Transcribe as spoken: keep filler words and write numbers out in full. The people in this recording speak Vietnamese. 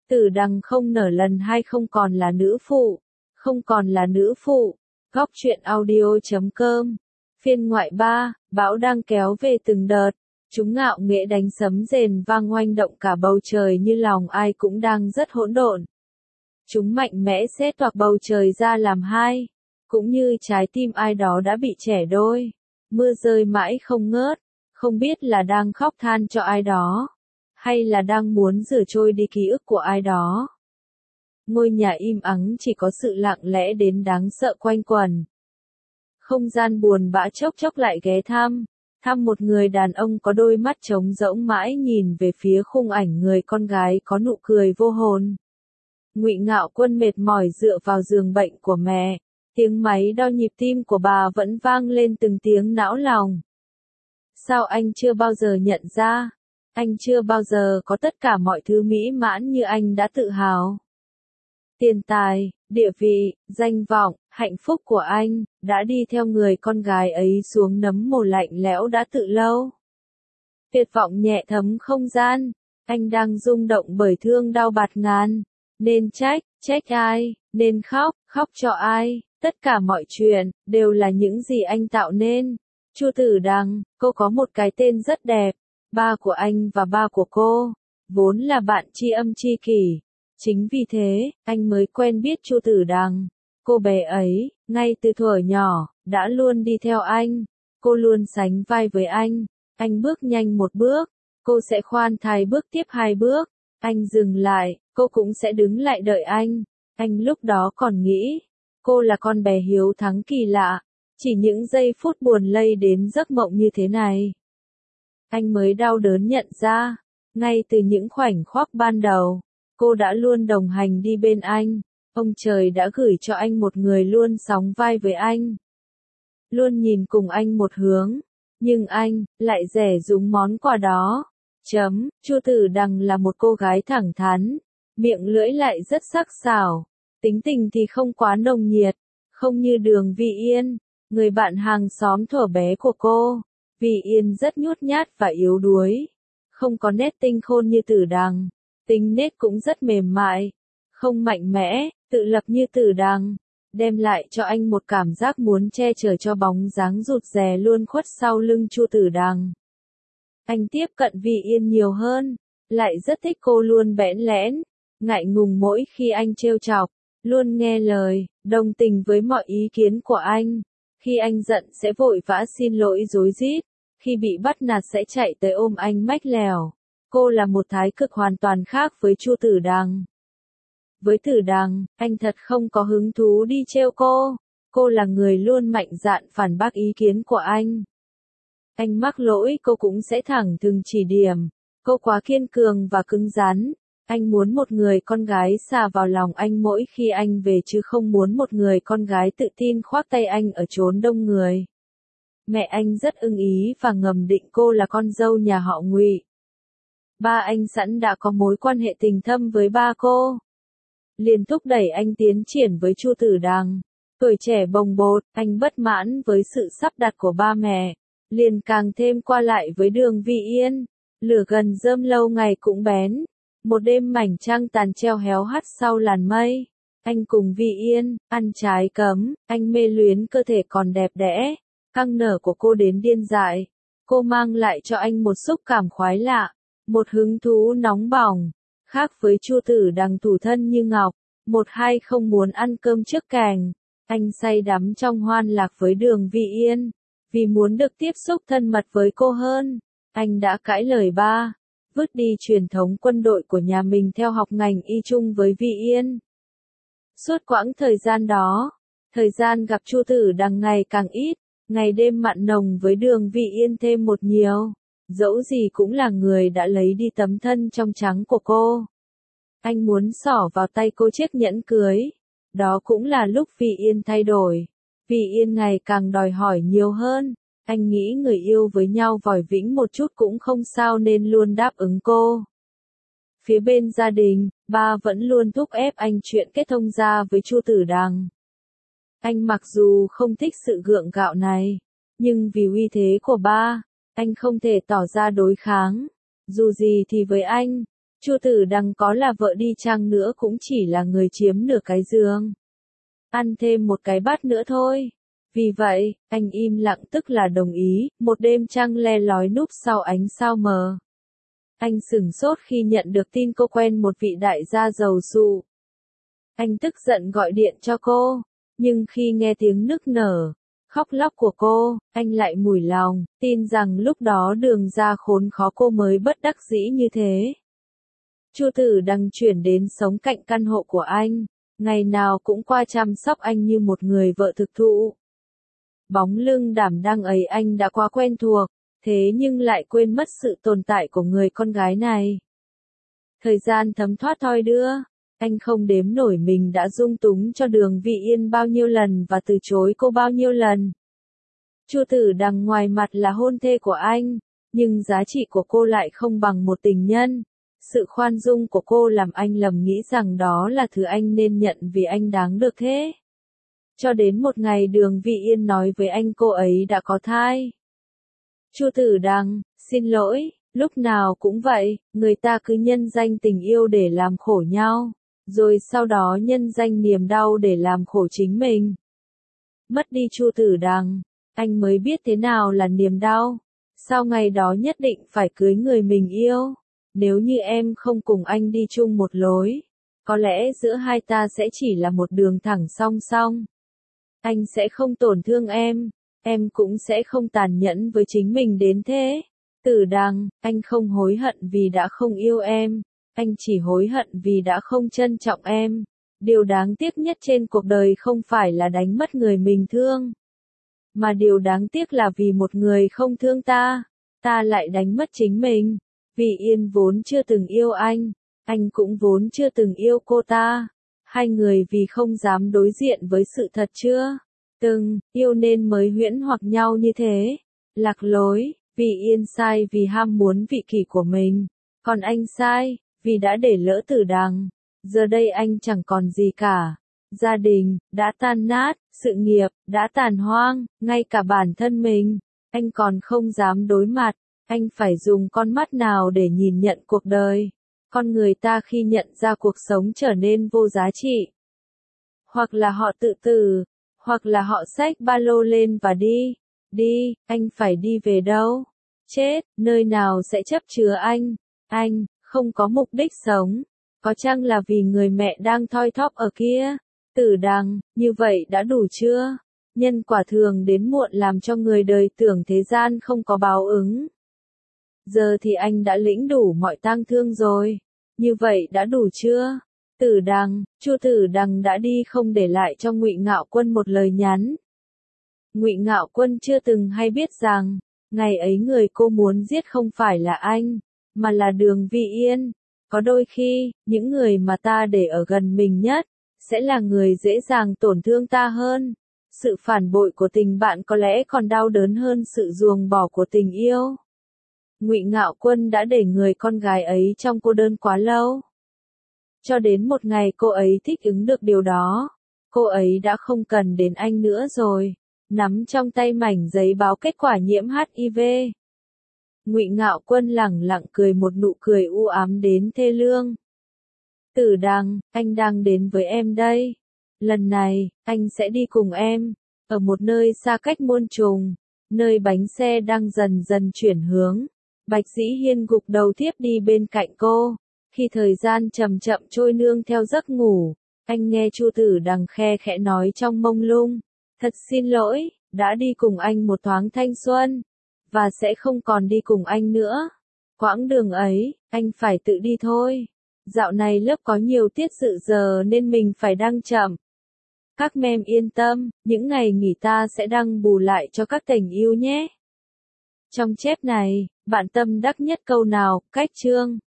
Tử Đằng không nở lần hai không còn là nữ phụ, không còn là nữ phụ. Góc truyện audio chấm com. Phiên ngoại ba, bão đang kéo về từng đợt. Chúng ngạo nghễ đánh sấm rền vang oanh động cả bầu trời như lòng ai cũng đang rất hỗn độn. Chúng mạnh mẽ xé toạc bầu trời ra làm hai, cũng như trái tim ai đó đã bị chẻ đôi. Mưa rơi mãi không ngớt, không biết là đang khóc than cho ai đó, hay là đang muốn rửa trôi đi ký ức của ai đó. Ngôi nhà im ắng chỉ có sự lặng lẽ đến đáng sợ quanh quẩn. Không gian buồn bã chốc chốc lại ghé thăm, thăm một người đàn ông có đôi mắt trống rỗng mãi nhìn về phía khung ảnh người con gái có nụ cười vô hồn. Ngụy Ngạo Quân mệt mỏi dựa vào giường bệnh của mẹ, tiếng máy đo nhịp tim của bà vẫn vang lên từng tiếng não lòng. Sao anh chưa bao giờ nhận ra? Anh chưa bao giờ có tất cả mọi thứ mỹ mãn như anh đã tự hào. Tiền tài, địa vị, danh vọng, hạnh phúc của anh, đã đi theo người con gái ấy xuống nấm mồ lạnh lẽo đã từ lâu. Tuyệt vọng nhẹ thấm không gian, anh đang rung động bởi thương đau bạt ngàn. Nên trách, trách ai, nên khóc, khóc cho ai, tất cả mọi chuyện, đều là những gì anh tạo nên. Chu Tử Đằng, cô có một cái tên rất đẹp, ba của anh và ba của cô, vốn là bạn tri âm tri kỷ. Chính vì thế, anh mới quen biết Chu Tử Đằng. Cô bé ấy, ngay từ thuở nhỏ, đã luôn đi theo anh. Cô luôn sánh vai với anh. Anh bước nhanh một bước, cô sẽ khoan thai bước tiếp hai bước. Anh dừng lại, cô cũng sẽ đứng lại đợi anh. Anh lúc đó còn nghĩ, cô là con bé hiếu thắng kỳ lạ. Chỉ những giây phút buồn lây đến giấc mộng như thế này. Anh mới đau đớn nhận ra, ngay từ những khoảnh khắc ban đầu, cô đã luôn đồng hành đi bên anh. Ông trời đã gửi cho anh một người luôn sóng vai với anh. Luôn nhìn cùng anh một hướng. Nhưng anh, lại rẻ rúng món quà đó. Chấm, Chu Tử Đằng là một cô gái thẳng thắn. Miệng lưỡi lại rất sắc sảo. Tính tình thì không quá nồng nhiệt. Không như Đường Vi Yên, người bạn hàng xóm thuở bé của cô. Vi Yên rất nhút nhát và yếu đuối. Không có nét tinh khôn như Tử Đằng. Tính nết cũng rất mềm mại. Không mạnh mẽ, tự lập như Tử Đằng. Đem lại cho anh một cảm giác muốn che chở cho bóng dáng rụt rè luôn khuất sau lưng Chu Tử Đằng. Anh tiếp cận Vi Yên nhiều hơn. Lại rất thích cô luôn bẽn lẽn. Ngại ngùng mỗi khi anh trêu chọc. Luôn nghe lời, đồng tình với mọi ý kiến của anh. Khi anh giận sẽ vội vã xin lỗi rối rít. Khi bị bắt nạt sẽ chạy tới ôm anh mách lèo. Cô là một thái cực hoàn toàn khác với Chu Tử Đằng. Với Tử Đằng, anh thật không có hứng thú đi trêu cô. Cô là người luôn mạnh dạn phản bác ý kiến của anh. Anh mắc lỗi cô cũng sẽ thẳng thừng chỉ điểm. Cô quá kiên cường và cứng rắn. Anh muốn một người con gái xà vào lòng anh mỗi khi anh về chứ không muốn một người con gái tự tin khoác tay anh ở chốn đông người. Mẹ anh rất ưng ý và ngầm định cô là con dâu nhà họ Ngụy. Ba anh sẵn đã có mối quan hệ tình thâm với ba cô. Liền thúc đẩy anh tiến triển với Chu Tử Đằng. Tuổi trẻ bồng bột, anh bất mãn với sự sắp đặt của ba mẹ. Liền càng thêm qua lại với Đường Vi Yên. Lửa gần rơm lâu ngày cũng bén. Một đêm mảnh trăng tàn treo héo hắt sau làn mây. Anh cùng Vi Yên, ăn trái cấm, anh mê luyến cơ thể còn đẹp đẽ, căng nở của cô đến điên dại. Cô mang lại cho anh một xúc cảm khoái lạ, một hứng thú nóng bỏng. Khác với Chu Tử Đằng thủ thân như ngọc, một hai không muốn ăn cơm trước cành. Anh say đắm trong hoan lạc với Đường Vi Yên, vì muốn được tiếp xúc thân mật với cô hơn. Anh đã cãi lời ba, vứt đi truyền thống quân đội của nhà mình theo học ngành y chung với Vi Yên. Suốt quãng thời gian đó, thời gian gặp Chu Tử Đằng ngày càng ít, ngày đêm mặn nồng với Đường Vi Yên thêm một nhiều. Dẫu gì cũng là người đã lấy đi tấm thân trong trắng của cô. Anh muốn xỏ vào tay cô chiếc nhẫn cưới. Đó cũng là lúc Vi Yên thay đổi. Vi Yên ngày càng đòi hỏi nhiều hơn. Anh nghĩ người yêu với nhau vòi vĩnh một chút cũng không sao nên luôn đáp ứng cô. Phía bên gia đình, ba vẫn luôn thúc ép anh chuyện kết thông gia với Chu Tử Đằng. Anh mặc dù không thích sự gượng gạo này, nhưng vì uy thế của ba, anh không thể tỏ ra đối kháng. Dù gì thì với anh, Chu Tử Đằng có là vợ đi chăng nữa cũng chỉ là người chiếm nửa cái giường. Ăn thêm một cái bát nữa thôi. Vì vậy, anh im lặng tức là đồng ý, một đêm trăng le lói núp sau ánh sao mờ. Anh sửng sốt khi nhận được tin cô quen một vị đại gia giàu sụ. Anh tức giận gọi điện cho cô, nhưng khi nghe tiếng nức nở, khóc lóc của cô, anh lại mủi lòng, tin rằng lúc đó Đường ra khốn khó cô mới bất đắc dĩ như thế. Chu Tử Đằng chuyển đến sống cạnh căn hộ của anh, ngày nào cũng qua chăm sóc anh như một người vợ thực thụ. Bóng lưng đảm đang ấy anh đã quá quen thuộc, thế nhưng lại quên mất sự tồn tại của người con gái này. Thời gian thấm thoát thoi đưa, anh không đếm nổi mình đã dung túng cho Đường Vị Yên bao nhiêu lần và từ chối cô bao nhiêu lần. Chu Tử Đằng ngoài mặt là hôn thê của anh, nhưng giá trị của cô lại không bằng một tình nhân. Sự khoan dung của cô làm anh lầm nghĩ rằng đó là thứ anh nên nhận vì anh đáng được thế. Cho đến một ngày Đường Vị Yên nói với anh cô ấy đã có thai. Chu Tử Đằng, xin lỗi, lúc nào cũng vậy, người ta cứ nhân danh tình yêu để làm khổ nhau, rồi sau đó nhân danh niềm đau để làm khổ chính mình. Mất đi Chu Tử Đằng, anh mới biết thế nào là niềm đau. Sau ngày đó nhất định phải cưới người mình yêu. Nếu như em không cùng anh đi chung một lối, có lẽ giữa hai ta sẽ chỉ là một đường thẳng song song. Anh sẽ không tổn thương em, em cũng sẽ không tàn nhẫn với chính mình đến thế. Tử Đằng, anh không hối hận vì đã không yêu em, anh chỉ hối hận vì đã không trân trọng em. Điều đáng tiếc nhất trên cuộc đời không phải là đánh mất người mình thương, mà điều đáng tiếc là vì một người không thương ta, ta lại đánh mất chính mình. Vị Yên vốn chưa từng yêu anh, anh cũng vốn chưa từng yêu cô ta. Hai người vì không dám đối diện với sự thật chưa từng yêu nên mới huyễn hoặc nhau như thế. Lạc lối, Vị Yên sai vì ham muốn vị kỷ của mình, còn anh sai vì đã để lỡ Tử Đằng. Giờ đây anh chẳng còn gì cả. Gia đình đã tan nát, sự nghiệp đã tàn hoang, ngay cả bản thân mình, anh còn không dám đối mặt. Anh phải dùng con mắt nào để nhìn nhận cuộc đời? Con người ta khi nhận ra cuộc sống trở nên vô giá trị, hoặc là họ tự tử, hoặc là họ xách ba lô lên và đi. Đi, anh phải đi về đâu? Chết, nơi nào sẽ chấp chứa anh? Anh không có mục đích sống. Có chăng là vì người mẹ đang thoi thóp ở kia? Tử Đằng, như vậy đã đủ chưa? Nhân quả thường đến muộn làm cho người đời tưởng thế gian không có báo ứng. Giờ thì anh đã lĩnh đủ mọi tang thương rồi. Như vậy đã đủ chưa? Tử Đằng, Chu Tử Đằng đã đi không để lại cho Ngụy Ngạo Quân một lời nhắn. Ngụy Ngạo Quân chưa từng hay biết rằng, ngày ấy người cô muốn giết không phải là anh, mà là Đường Vị Yên. Có đôi khi, những người mà ta để ở gần mình nhất, sẽ là người dễ dàng tổn thương ta hơn. Sự phản bội của tình bạn có lẽ còn đau đớn hơn sự ruồng bỏ của tình yêu. Ngụy Ngạo Quân đã để người con gái ấy trong cô đơn quá lâu. Cho đến một ngày cô ấy thích ứng được điều đó. Cô ấy đã không cần đến anh nữa rồi. Nắm trong tay mảnh giấy báo kết quả nhiễm hát i vê. Ngụy Ngạo Quân lẳng lặng cười một nụ cười u ám đến thê lương. Tử Đằng, anh đang đến với em đây. Lần này, anh sẽ đi cùng em. Ở một nơi xa cách muôn trùng. Nơi bánh xe đang dần dần chuyển hướng. Bạch Dĩ Hiên gục đầu thiếp đi bên cạnh cô. Khi thời gian chậm chậm trôi nương theo giấc ngủ, anh nghe Chu Tử Đằng khe khẽ nói trong mông lung. Thật xin lỗi, đã đi cùng anh một thoáng thanh xuân, và sẽ không còn đi cùng anh nữa. Quãng đường ấy, anh phải tự đi thôi. Dạo này lớp có nhiều tiết dự giờ nên mình phải đăng chậm. Các mem yên tâm, những ngày nghỉ ta sẽ đăng bù lại cho các tình yêu nhé. Trong chép này, bạn tâm đắc nhất câu nào, cách chương.